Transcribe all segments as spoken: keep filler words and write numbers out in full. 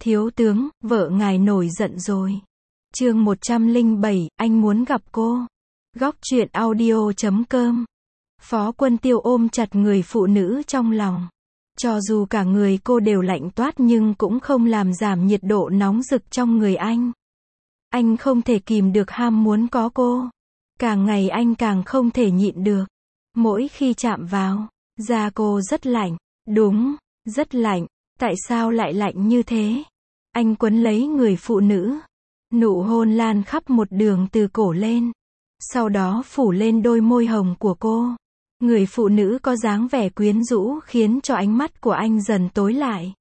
Thiếu tướng, vợ ngài nổi giận rồi. Chương một trăm lẻ bảy, anh muốn gặp cô. Góc truyện audio chấm com. Phó Quân Tiêu ôm chặt người phụ nữ trong lòng. Cho dù cả người cô đều lạnh toát nhưng cũng không làm giảm nhiệt độ nóng rực trong người anh. Anh không thể kìm được ham muốn có cô. Càng ngày anh càng không thể nhịn được. Mỗi khi chạm vào, da cô rất lạnh. Đúng, rất lạnh. Tại sao lại lạnh như thế? Anh quấn lấy người phụ nữ. Nụ hôn lan khắp một đường từ cổ lên. Sau đó phủ lên đôi môi hồng của cô. Người phụ nữ có dáng vẻ quyến rũ khiến cho ánh mắt của anh dần tối lại.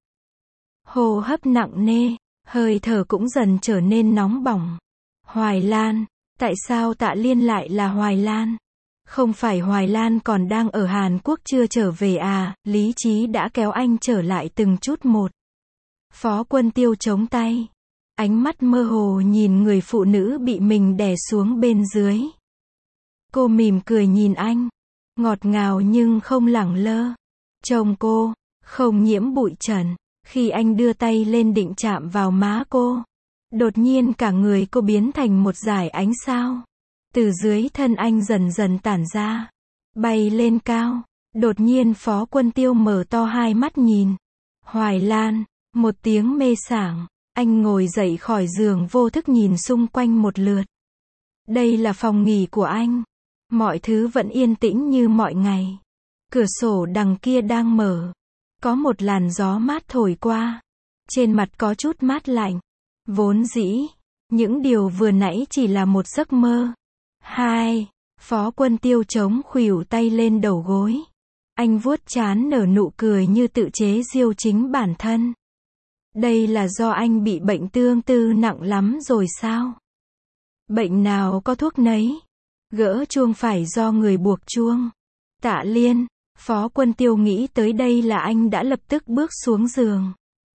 Hô hấp nặng nề, hơi thở cũng dần trở nên nóng bỏng. Hoài Lan, tại sao Tạ Liên lại là Hoài Lan? Không phải Hoài Lan còn đang ở Hàn Quốc chưa trở về à? Lý trí đã kéo anh trở lại từng chút một. Phó Quân Tiêu chống tay. Ánh mắt mơ hồ nhìn người phụ nữ bị mình đè xuống bên dưới. Cô mỉm cười nhìn anh. Ngọt ngào nhưng không lẳng lơ. Trông cô, không nhiễm bụi trần. Khi anh đưa tay lên định chạm vào má cô. Đột nhiên cả người cô biến thành một dải ánh sao. Từ dưới thân anh dần dần tản ra. Bay lên cao. Đột nhiên Phó Quân Tiêu mở to hai mắt nhìn. Hoài Lan, một tiếng mê sảng. Anh ngồi dậy khỏi giường vô thức nhìn xung quanh một lượt. Đây là phòng nghỉ của anh. Mọi thứ vẫn yên tĩnh như mọi ngày. Cửa sổ đằng kia đang mở. Có một làn gió mát thổi qua. Trên mặt có chút mát lạnh. Vốn dĩ, những điều vừa nãy chỉ là một giấc mơ. Hai, Phó Quân Tiêu chống khuỷu tay lên đầu gối. Anh vuốt trán nở nụ cười như tự chế giễu chính bản thân. Đây là do anh bị bệnh tương tư nặng lắm rồi sao? Bệnh nào có thuốc nấy. Gỡ chuông phải do người buộc chuông. Tạ Liên, Phó Quân Tiêu nghĩ tới đây là anh đã lập tức bước xuống giường.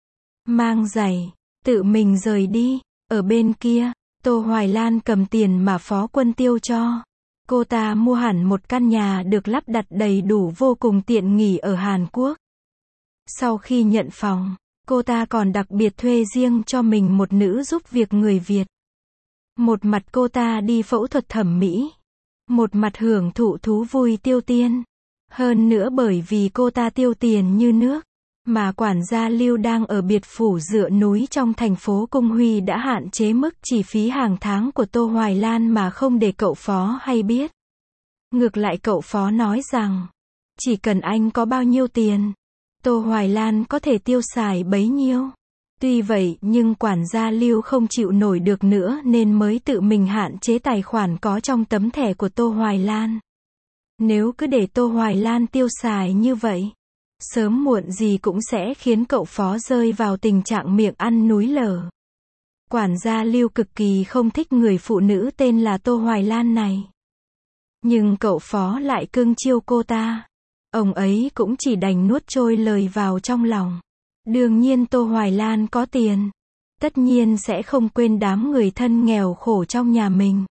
Mang giày, tự mình rời đi. Ở bên kia, Tô Hoài Lan cầm tiền mà Phó Quân Tiêu cho. Cô ta mua hẳn một căn nhà được lắp đặt đầy đủ vô cùng tiện nghi ở Hàn Quốc. Sau khi nhận phòng, cô ta còn đặc biệt thuê riêng cho mình một nữ giúp việc người Việt. Một mặt cô ta đi phẫu thuật thẩm mỹ. Một mặt hưởng thụ thú vui tiêu tiền. Hơn nữa bởi vì cô ta tiêu tiền như nước. Mà quản gia Lưu đang ở biệt phủ dựa núi trong thành phố Cung Huy đã hạn chế mức chi phí hàng tháng của Tô Hoài Lan mà không để cậu Phó hay biết. Ngược lại cậu Phó nói rằng, chỉ cần anh có bao nhiêu tiền, Tô Hoài Lan có thể tiêu xài bấy nhiêu. Tuy vậy nhưng quản gia Lưu không chịu nổi được nữa nên mới tự mình hạn chế tài khoản có trong tấm thẻ của Tô Hoài Lan. Nếu cứ để Tô Hoài Lan tiêu xài như vậy, sớm muộn gì cũng sẽ khiến cậu Phó rơi vào tình trạng miệng ăn núi lở. Quản gia Lưu cực kỳ không thích người phụ nữ tên là Tô Hoài Lan này. Nhưng cậu Phó lại cưng chiêu cô ta. Ông ấy cũng chỉ đành nuốt trôi lời vào trong lòng. Đương nhiên Tô Hoài Lan có tiền. Tất nhiên sẽ không quên đám người thân nghèo khổ trong nhà mình.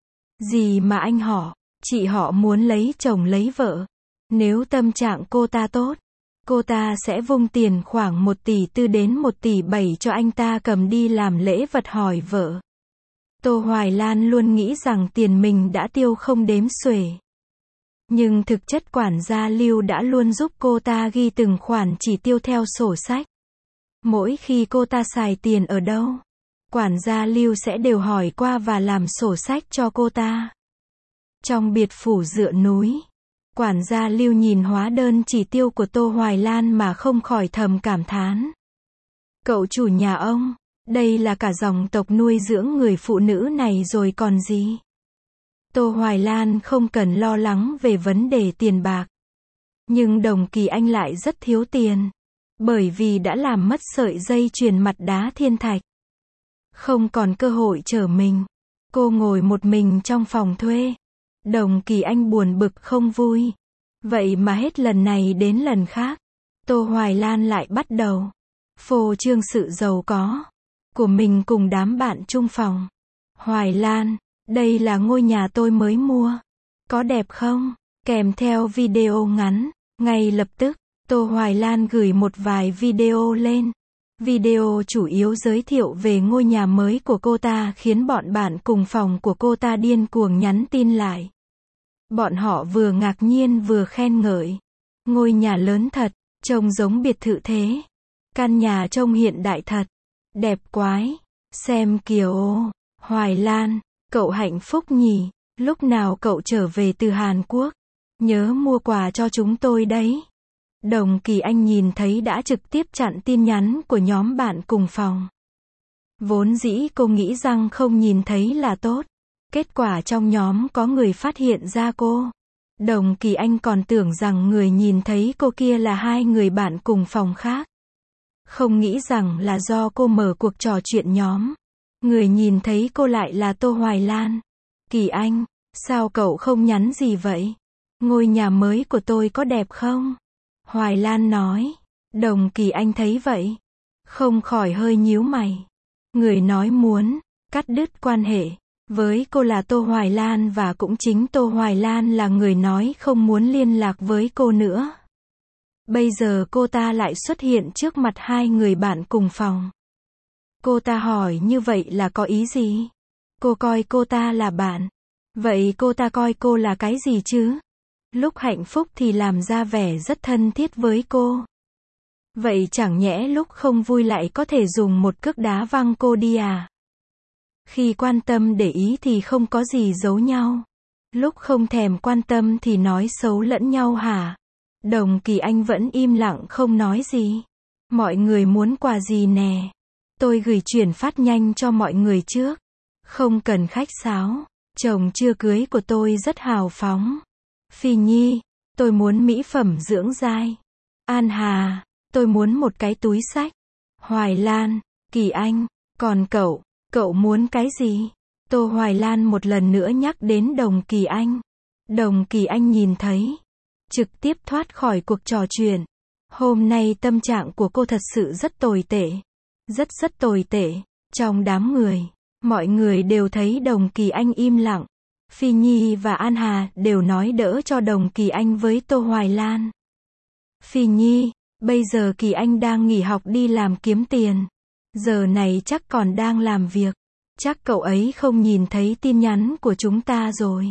Gì mà anh họ, chị họ muốn lấy chồng lấy vợ. Nếu tâm trạng cô ta tốt, cô ta sẽ vung tiền khoảng một tỷ tư đến một tỷ bảy cho anh ta cầm đi làm lễ vật hỏi vợ. Tô Hoài Lan luôn nghĩ rằng tiền mình đã tiêu không đếm xuể. Nhưng thực chất quản gia Lưu đã luôn giúp cô ta ghi từng khoản chỉ tiêu theo sổ sách. Mỗi khi cô ta xài tiền ở đâu, quản gia Lưu sẽ đều hỏi qua và làm sổ sách cho cô ta. Trong biệt phủ dựa núi, quản gia Lưu nhìn hóa đơn chỉ tiêu của Tô Hoài Lan mà không khỏi thầm cảm thán. Cậu chủ nhà ông, đây là cả dòng tộc nuôi dưỡng người phụ nữ này rồi còn gì. Tô Hoài Lan không cần lo lắng về vấn đề tiền bạc. Nhưng Đồng Kỳ Anh lại rất thiếu tiền. Bởi vì đã làm mất sợi dây chuyền mặt đá thiên thạch. Không còn cơ hội trở mình. Cô ngồi một mình trong phòng thuê. Đồng Kỳ Anh buồn bực không vui. Vậy mà hết lần này đến lần khác, Tô Hoài Lan lại bắt đầu phô trương sự giàu có của mình cùng đám bạn chung phòng. Hoài Lan, đây là ngôi nhà tôi mới mua. Có đẹp không? Kèm theo video ngắn. Ngay lập tức, Tô Hoài Lan gửi một vài video lên. Video chủ yếu giới thiệu về ngôi nhà mới của cô ta khiến bọn bạn cùng phòng của cô ta điên cuồng nhắn tin lại. Bọn họ vừa ngạc nhiên vừa khen ngợi. Ngôi nhà lớn thật, trông giống biệt thự thế. Căn nhà trông hiện đại thật. Đẹp quái. Xem kìa ô. Hoài Lan, cậu hạnh phúc nhỉ? Lúc nào cậu trở về từ Hàn Quốc? Nhớ mua quà cho chúng tôi đấy. Đồng Kỳ Anh nhìn thấy đã trực tiếp chặn tin nhắn của nhóm bạn cùng phòng. Vốn dĩ cô nghĩ rằng không nhìn thấy là tốt. Kết quả trong nhóm có người phát hiện ra cô. Đồng Kỳ Anh còn tưởng rằng người nhìn thấy cô kia là hai người bạn cùng phòng khác. Không nghĩ rằng là do cô mở cuộc trò chuyện nhóm. Người nhìn thấy cô lại là Tô Hoài Lan. Kỳ Anh, sao cậu không nhắn gì vậy? Ngôi nhà mới của tôi có đẹp không? Hoài Lan nói. Đồng Kỳ Anh thấy vậy. Không khỏi hơi nhíu mày. Người nói muốn cắt đứt quan hệ với cô là Tô Hoài Lan và cũng chính Tô Hoài Lan là người nói không muốn liên lạc với cô nữa. Bây giờ cô ta lại xuất hiện trước mặt hai người bạn cùng phòng. Cô ta hỏi như vậy là có ý gì? Cô coi cô ta là bạn. Vậy cô ta coi cô là cái gì chứ? Lúc hạnh phúc thì làm ra vẻ rất thân thiết với cô. Vậy chẳng nhẽ lúc không vui lại có thể dùng một cước đá văng cô đi à? Khi quan tâm để ý thì không có gì giấu nhau. Lúc không thèm quan tâm thì nói xấu lẫn nhau hả? Đồng Kỳ Anh vẫn im lặng không nói gì. Mọi người muốn quà gì nè? Tôi gửi chuyển phát nhanh cho mọi người trước. Không cần khách sáo. Chồng chưa cưới của tôi rất hào phóng. Phi Nhi, tôi muốn mỹ phẩm dưỡng dai. An Hà, tôi muốn một cái túi xách. Hoài Lan, Kỳ Anh, còn cậu, cậu muốn cái gì? Tô Hoài Lan một lần nữa nhắc đến Đồng Kỳ Anh. Đồng Kỳ Anh nhìn thấy, trực tiếp thoát khỏi cuộc trò chuyện. Hôm nay tâm trạng của cô thật sự rất tồi tệ. Rất rất tồi tệ. Trong đám người, mọi người đều thấy Đồng Kỳ Anh im lặng. Phi Nhi và An Hà đều nói đỡ cho Đồng Kỳ Anh với Tô Hoài Lan. Phi Nhi, bây giờ Kỳ Anh đang nghỉ học đi làm kiếm tiền. Giờ này chắc còn đang làm việc. Chắc cậu ấy không nhìn thấy tin nhắn của chúng ta rồi.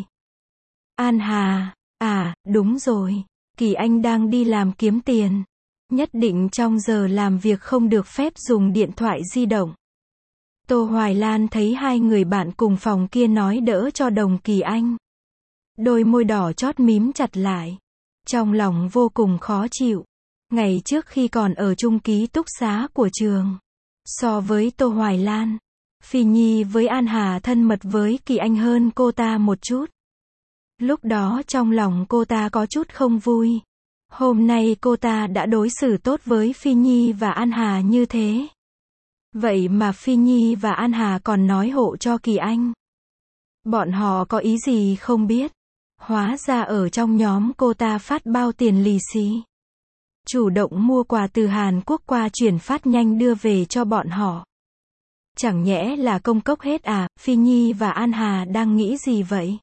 An Hà, à, đúng rồi. Kỳ Anh đang đi làm kiếm tiền. Nhất định trong giờ làm việc không được phép dùng điện thoại di động. Tô Hoài Lan thấy hai người bạn cùng phòng kia nói đỡ cho Đồng Kỳ Anh. Đôi môi đỏ chót mím chặt lại. Trong lòng vô cùng khó chịu. Ngày trước khi còn ở chung ký túc xá của trường. So với Tô Hoài Lan, Phi Nhi với An Hà thân mật với Kỳ Anh hơn cô ta một chút. Lúc đó trong lòng cô ta có chút không vui. Hôm nay cô ta đã đối xử tốt với Phi Nhi và An Hà như thế. Vậy mà Phi Nhi và An Hà còn nói hộ cho Kỳ Anh. Bọn họ có ý gì không biết. Hóa ra ở trong nhóm cô ta phát bao tiền lì xì. Chủ động mua quà từ Hàn Quốc qua chuyển phát nhanh đưa về cho bọn họ. Chẳng nhẽ là công cốc hết à? Phi Nhi và An Hà đang nghĩ gì vậy?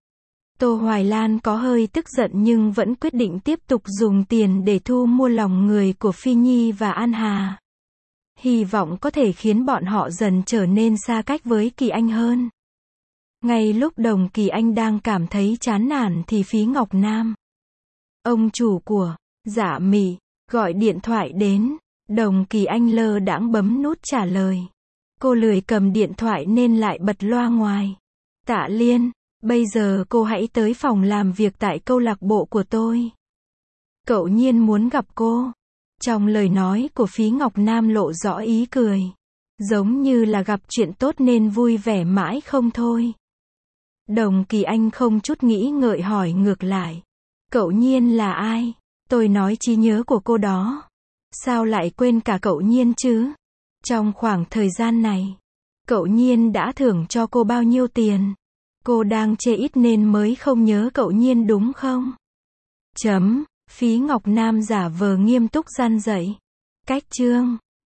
Tô Hoài Lan có hơi tức giận nhưng vẫn quyết định tiếp tục dùng tiền để thu mua lòng người của Phi Nhi và An Hà. Hy vọng có thể khiến bọn họ dần trở nên xa cách với Kỳ Anh hơn. Ngay lúc Đồng Kỳ Anh đang cảm thấy chán nản thì Phí Ngọc Nam, ông chủ của Dạ Mị, gọi điện thoại đến. Đồng Kỳ Anh lơ đãng bấm nút trả lời. Cô lười cầm điện thoại nên lại bật loa ngoài. Tạ Liên, bây giờ cô hãy tới phòng làm việc tại câu lạc bộ của tôi. Cậu Nhiên muốn gặp cô. Trong lời nói của Phí Ngọc Nam lộ rõ ý cười. Giống như là gặp chuyện tốt nên vui vẻ mãi không thôi. Đồng Kỳ Anh không chút nghĩ ngợi hỏi ngược lại. Cậu Nhiên là ai? Tôi nói trí nhớ của cô đó. Sao lại quên cả cậu Nhiên chứ? Trong khoảng thời gian này, cậu Nhiên đã thưởng cho cô bao nhiêu tiền? Cô đang chê ít nên mới không nhớ cậu Nhiên đúng không? Chấm, Phí Ngọc Nam giả vờ nghiêm túc răn dạy. Cách chương